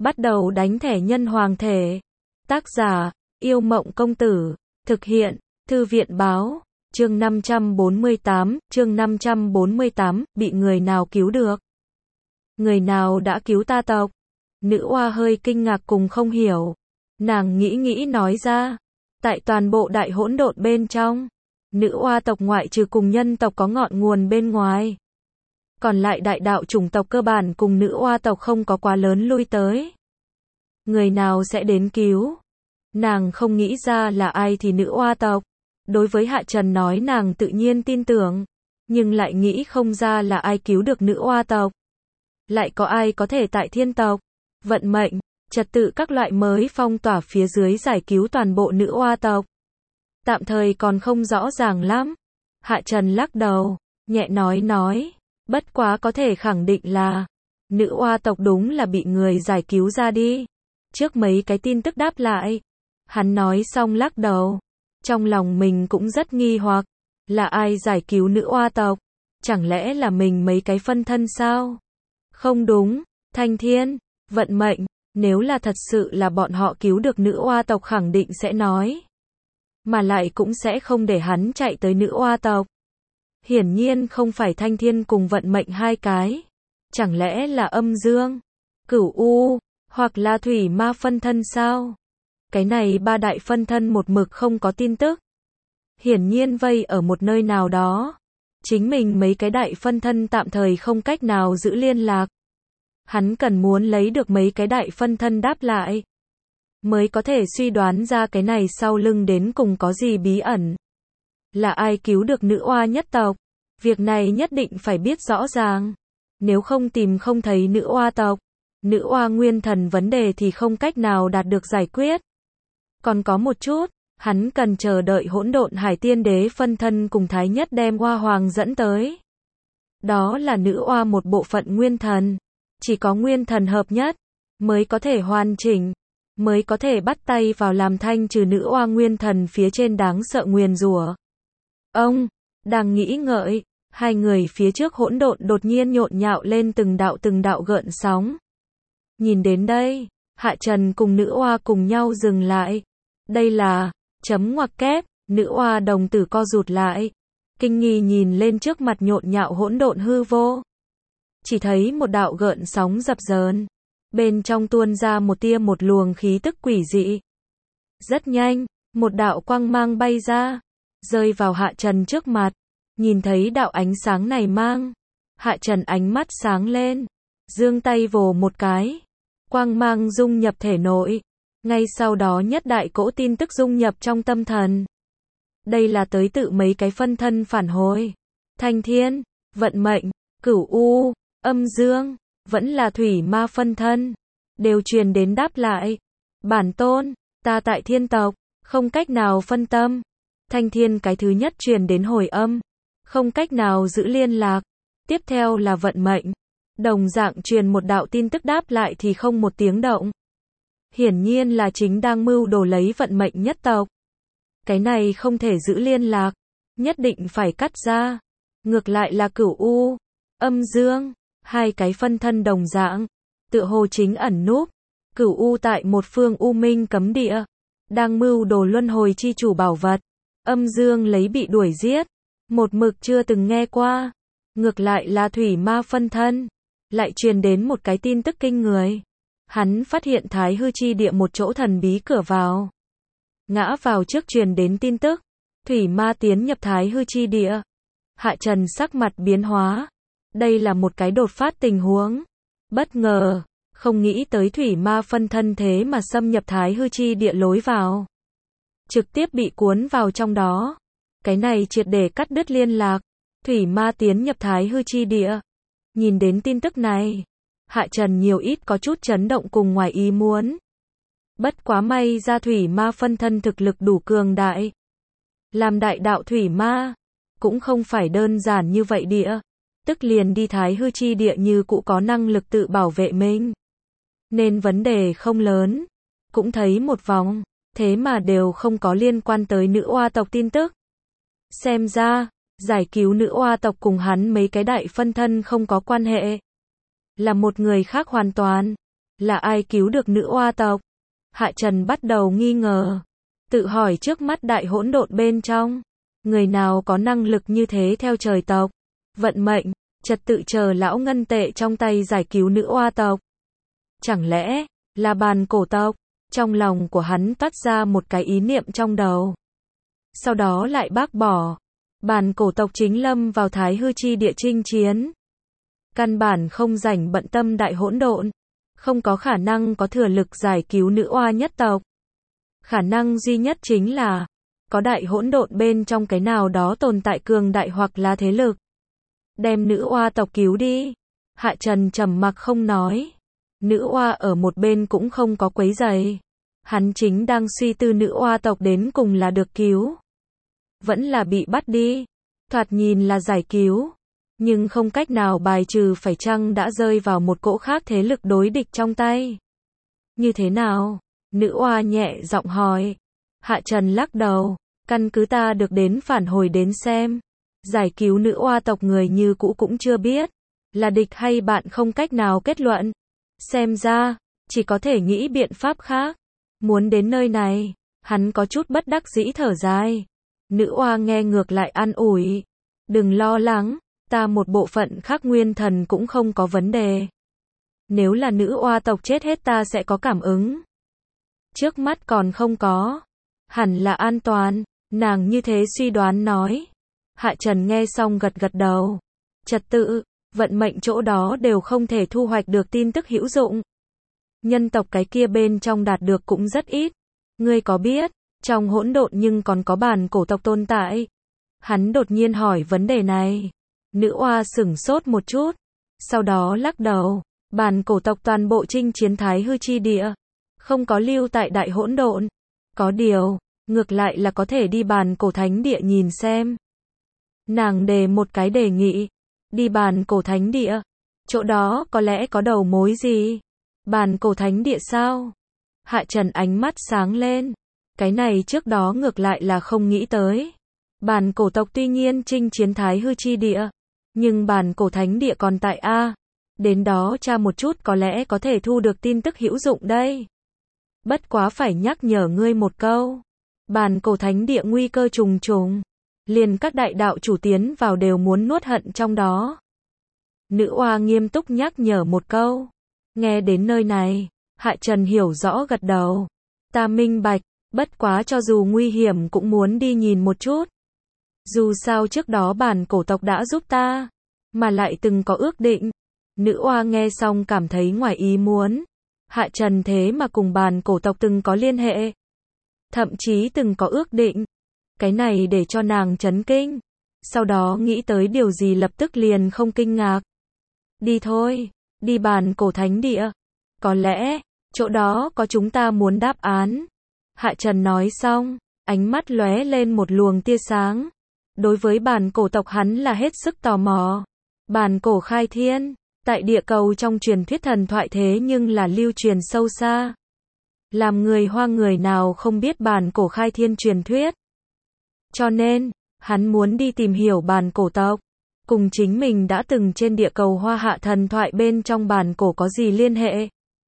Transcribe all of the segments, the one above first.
Bắt đầu đánh thẻ nhân hoàng thể. Tác giả, Yêu Mộng Công Tử. Thực hiện, Thư viện Báo. Chương 548, bị người nào cứu được? Người nào đã cứu ta tộc? Nữ oa hơi kinh ngạc cùng không hiểu. Nàng nghĩ nói ra. Tại toàn bộ đại hỗn độn bên trong, nữ oa tộc ngoại trừ cùng nhân tộc có ngọn nguồn bên ngoài. Còn lại đại đạo chủng tộc cơ bản cùng nữ oa tộc không có quá lớn lui tới. Người nào sẽ đến cứu? Nàng không nghĩ ra là ai thì nữ oa tộc. Đối với Hạ Trần nói nàng tự nhiên tin tưởng, nhưng lại nghĩ không ra là ai cứu được nữ oa tộc. Lại có ai có thể tại thiên tộc, vận mệnh, trật tự các loại mới phong tỏa phía dưới giải cứu toàn bộ nữ oa tộc. Tạm thời còn không rõ ràng lắm. Hạ Trần lắc đầu, nhẹ nói, bất quá có thể khẳng định là nữ oa tộc đúng là bị người giải cứu ra đi. Trước mấy cái tin tức đáp lại, hắn nói xong lắc đầu. Trong lòng mình cũng rất nghi hoặc, là ai giải cứu nữ oa tộc? Chẳng lẽ là mình mấy cái phân thân sao? Không đúng, Thanh Thiên, vận mệnh, nếu là thật sự là bọn họ cứu được nữ oa tộc khẳng định sẽ nói. Mà lại cũng sẽ không để hắn chạy tới nữ oa tộc. Hiển nhiên không phải Thanh Thiên cùng vận mệnh hai cái. Chẳng lẽ là Âm Dương, Cửu U, hoặc là Thủy Ma phân thân sao? Cái này ba đại phân thân một mực không có tin tức. Hiển nhiên vây ở một nơi nào đó. Chính mình mấy cái đại phân thân tạm thời không cách nào giữ liên lạc. Hắn cần muốn lấy được mấy cái đại phân thân đáp lại, mới có thể suy đoán ra cái này sau lưng đến cùng có gì bí ẩn. Là ai cứu được nữ oa nhất tộc? Việc này nhất định phải biết rõ ràng. Nếu không tìm không thấy nữ oa tộc, nữ oa nguyên thần vấn đề thì không cách nào đạt được giải quyết. Còn có một chút, hắn cần chờ đợi hỗn độn hải tiên đế phân thân cùng thái nhất đem oa hoàng dẫn tới. Đó là nữ oa một bộ phận nguyên thần. Chỉ có nguyên thần hợp nhất, mới có thể hoàn chỉnh, mới có thể bắt tay vào làm thanh trừ nữ oa nguyên thần phía trên đáng sợ nguyền rủa. Ông, đang nghĩ ngợi, hai người phía trước hỗn độn đột nhiên nhộn nhạo lên từng đạo gợn sóng. Nhìn đến đây, Hạ Trần cùng nữ oa cùng nhau dừng lại. Đây là, chấm ngoặc kép, nữ oa đồng tử co rụt lại. Kinh nghi nhìn lên trước mặt nhộn nhạo hỗn độn hư vô. Chỉ thấy một đạo gợn sóng dập dờn. Bên trong tuôn ra một luồng khí tức quỷ dị. Rất nhanh, một đạo quang mang bay ra, rơi vào Hạ Trần trước mặt. Nhìn thấy đạo ánh sáng này mang, Hạ Trần ánh mắt sáng lên, giương tay vồ một cái. Quang mang dung nhập thể nội. Ngay sau đó nhất đại cỗ tin tức dung nhập trong tâm thần. Đây là tới tự mấy cái phân thân phản hồi. Thanh Thiên, vận mệnh, Cửu U, Âm Dương, vẫn là Thủy Ma phân thân. Đều truyền đến đáp lại. Bản tôn, ta tại thiên tộc, không cách nào phân tâm. Thanh Thiên cái thứ nhất truyền đến hồi âm. Không cách nào giữ liên lạc. Tiếp theo là vận mệnh. Đồng dạng truyền một đạo tin tức đáp lại thì không một tiếng động. Hiển nhiên là chính đang mưu đồ lấy vận mệnh nhất tộc. Cái này không thể giữ liên lạc. Nhất định phải cắt ra. Ngược lại là Cửu U, Âm Dương. Hai cái phân thân đồng dạng, tựa hồ chính ẩn núp. Cửu U tại một phương u minh cấm địa, đang mưu đồ luân hồi chi chủ bảo vật. Âm Dương lấy bị đuổi giết, một mực chưa từng nghe qua. Ngược lại là Thủy Ma phân thân, lại truyền đến một cái tin tức kinh người. Hắn phát hiện Thái Hư chi địa một chỗ thần bí cửa vào. Ngã vào trước truyền đến tin tức, Thủy Ma tiến nhập Thái Hư chi địa. Hạ Trần sắc mặt biến hóa. Đây là một cái đột phát tình huống. Bất ngờ, không nghĩ tới Thủy Ma phân thân thế mà xâm nhập Thái Hư chi địa lối vào. Trực tiếp bị cuốn vào trong đó. Cái này triệt để cắt đứt liên lạc. Thủy Ma tiến nhập Thái Hư chi địa. Nhìn đến tin tức này, Hạ Trần nhiều ít có chút chấn động cùng ngoài ý muốn. Bất quá may ra Thủy Ma phân thân thực lực đủ cường đại. Làm đại đạo Thủy Ma, cũng không phải đơn giản như vậy địa. Tức liền đi Thái Hư chi địa như cũ có năng lực tự bảo vệ mình. Nên vấn đề không lớn. Cũng thấy một vòng, thế mà đều không có liên quan tới nữ oa tộc tin tức. Xem ra, giải cứu nữ oa tộc cùng hắn mấy cái đại phân thân không có quan hệ. Là một người khác hoàn toàn. Là ai cứu được nữ oa tộc? Hạ Trần bắt đầu nghi ngờ. Tự hỏi trước mắt đại hỗn độn bên trong. Người nào có năng lực như thế theo trời tộc? Vận mệnh, trật tự chờ lão ngân tệ trong tay giải cứu nữ oa tộc. Chẳng lẽ, là bàn cổ tộc? Trong lòng của hắn toát ra một cái ý niệm trong đầu. Sau đó lại bác bỏ. Bàn cổ tộc chính lâm vào thái hư chi địa chinh chiến. Căn bản không rảnh bận tâm đại hỗn độn. Không có khả năng có thừa lực giải cứu nữ oa nhất tộc. Khả năng duy nhất chính là có đại hỗn độn bên trong cái nào đó tồn tại cường đại hoặc là thế lực. Đem nữ oa tộc cứu đi. Hạ Trần trầm mặc không nói. Nữ oa ở một bên cũng không có quấy rầy. Hắn chính đang suy tư nữ oa tộc đến cùng là được cứu. Vẫn là bị bắt đi. Thoạt nhìn là giải cứu. Nhưng không cách nào bài trừ phải chăng đã rơi vào một cỗ khác thế lực đối địch trong tay. Như thế nào? Nữ oa nhẹ giọng hỏi. Hạ Trần lắc đầu. Căn cứ ta được đến phản hồi đến xem. Giải cứu nữ oa tộc người như cũ cũng chưa biết. Là địch hay bạn không cách nào kết luận. Xem ra, chỉ có thể nghĩ biện pháp khác. Muốn đến nơi này, hắn có chút bất đắc dĩ thở dài. Nữ oa nghe ngược lại an ủi. Đừng lo lắng, ta một bộ phận khác nguyên thần cũng không có vấn đề. Nếu là nữ oa tộc chết hết ta sẽ có cảm ứng. Trước mắt còn không có. Hẳn là an toàn, nàng như thế suy đoán nói. Hạ Trần nghe xong gật gật đầu. Trật tự, vận mệnh chỗ đó đều không thể thu hoạch được tin tức hữu dụng. Nhân tộc cái kia bên trong đạt được cũng rất ít. Ngươi có biết, trong hỗn độn nhưng còn có bàn cổ tộc tồn tại. Hắn đột nhiên hỏi vấn đề này. Nữ oa sửng sốt một chút. Sau đó lắc đầu. Bàn cổ tộc toàn bộ chinh chiến thái hư chi địa. Không có lưu tại đại hỗn độn. Có điều, ngược lại là có thể đi bàn cổ thánh địa nhìn xem. Nàng đề một cái đề nghị. Đi bàn cổ thánh địa. Chỗ đó có lẽ có đầu mối gì? Bàn cổ thánh địa sao? Hạ Trần ánh mắt sáng lên. Cái này trước đó ngược lại là không nghĩ tới. Bàn cổ tộc tuy nhiên chinh chiến thái hư chi địa. Nhưng bàn cổ thánh địa còn tại A. Đến đó tra một chút có lẽ có thể thu được tin tức hữu dụng đây. Bất quá phải nhắc nhở ngươi một câu. Bàn cổ thánh địa nguy cơ trùng trùng. Liền các đại đạo chủ tiến vào đều muốn nuốt hận trong đó. Nữ oa nghiêm túc nhắc nhở một câu. Nghe đến nơi này, Hạ Trần hiểu rõ gật đầu. Ta minh bạch, bất quá cho dù nguy hiểm cũng muốn đi nhìn một chút. Dù sao trước đó bản cổ tộc đã giúp ta, mà lại từng có ước định. Nữ oa nghe xong cảm thấy ngoài ý muốn. Hạ Trần thế mà cùng bản cổ tộc từng có liên hệ. Thậm chí từng có ước định. Cái này để cho nàng chấn kinh. Sau đó nghĩ tới điều gì lập tức liền không kinh ngạc. Đi thôi, đi bàn cổ thánh địa. Có lẽ, chỗ đó có chúng ta muốn đáp án. Hạ Trần nói xong, ánh mắt lóe lên một luồng tia sáng. Đối với bàn cổ tộc hắn là hết sức tò mò. Bàn cổ khai thiên, tại địa cầu trong truyền thuyết thần thoại thế nhưng là lưu truyền sâu xa. Làm người Hoa người nào không biết bàn cổ khai thiên truyền thuyết. Cho nên, hắn muốn đi tìm hiểu bàn cổ tộc. Cùng chính mình đã từng trên địa cầu Hoa Hạ thần thoại bên trong bàn cổ có gì liên hệ?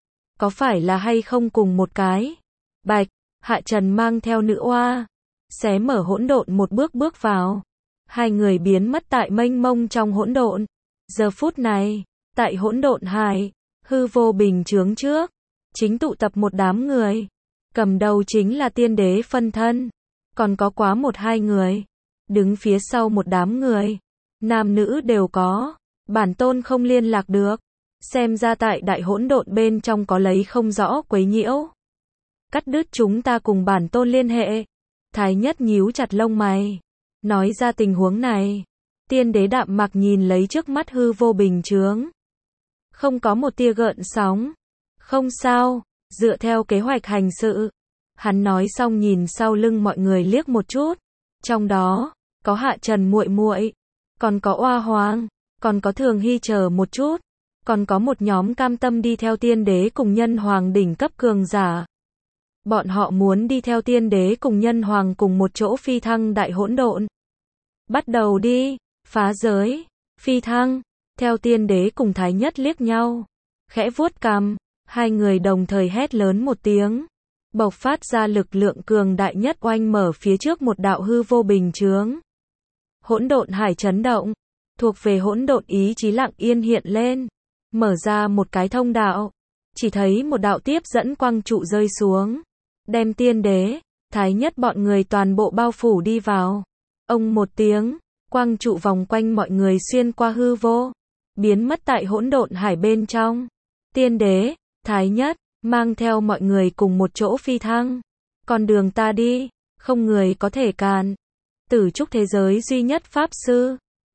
Có phải là hay không cùng một cái? Bạch, Hạ Trần mang theo nữ oa. Xé mở hỗn độn một bước bước vào. Hai người biến mất tại mênh mông trong hỗn độn. Giờ phút này, tại hỗn độn hải, hư vô bình chướng trước, chính tụ tập một đám người. Cầm đầu chính là tiên đế phân thân. Còn có quá một hai người. Đứng phía sau một đám người. Nam nữ đều có. Bản tôn không liên lạc được. Xem ra tại đại hỗn độn bên trong có lấy không rõ quấy nhiễu. Cắt đứt chúng ta cùng bản tôn liên hệ. Thái nhất nhíu chặt lông mày. Nói ra tình huống này. Tiên đế đạm mạc nhìn lấy trước mắt hư vô bình chướng. Không có một tia gợn sóng. Không sao, dựa theo kế hoạch hành sự. Hắn nói xong nhìn sau lưng mọi người liếc một chút. Trong đó, có Hạ Trần muội muội, còn có Oa Hoàng, còn có Thường Hy chờ một chút. Còn có một nhóm cam tâm đi theo tiên đế cùng nhân hoàng đỉnh cấp cường giả. Bọn họ muốn đi theo tiên đế cùng nhân hoàng cùng một chỗ phi thăng đại hỗn độn. Bắt đầu đi, phá giới, phi thăng, theo tiên đế cùng thái nhất liếc nhau. Khẽ vuốt cằm, Hai người đồng thời hét lớn một tiếng, bộc phát ra lực lượng cường đại nhất, oanh mở phía trước một đạo hư vô bình chướng. Hỗn độn hải chấn động, thuộc về hỗn độn ý chí lặng yên hiện lên, mở ra một cái thông đạo. Chỉ thấy một đạo tiếp dẫn quang trụ rơi xuống, đem tiên đế, thái nhất bọn người toàn bộ bao phủ đi vào. Ông một tiếng, quang trụ vòng quanh mọi người xuyên qua hư vô, biến mất tại hỗn độn hải bên trong. Tiên đế, thái nhất, mang theo mọi người cùng một chỗ phi thăng. Con đường ta đi, không người có thể cản. Tử trúc thế giới duy nhất pháp sư.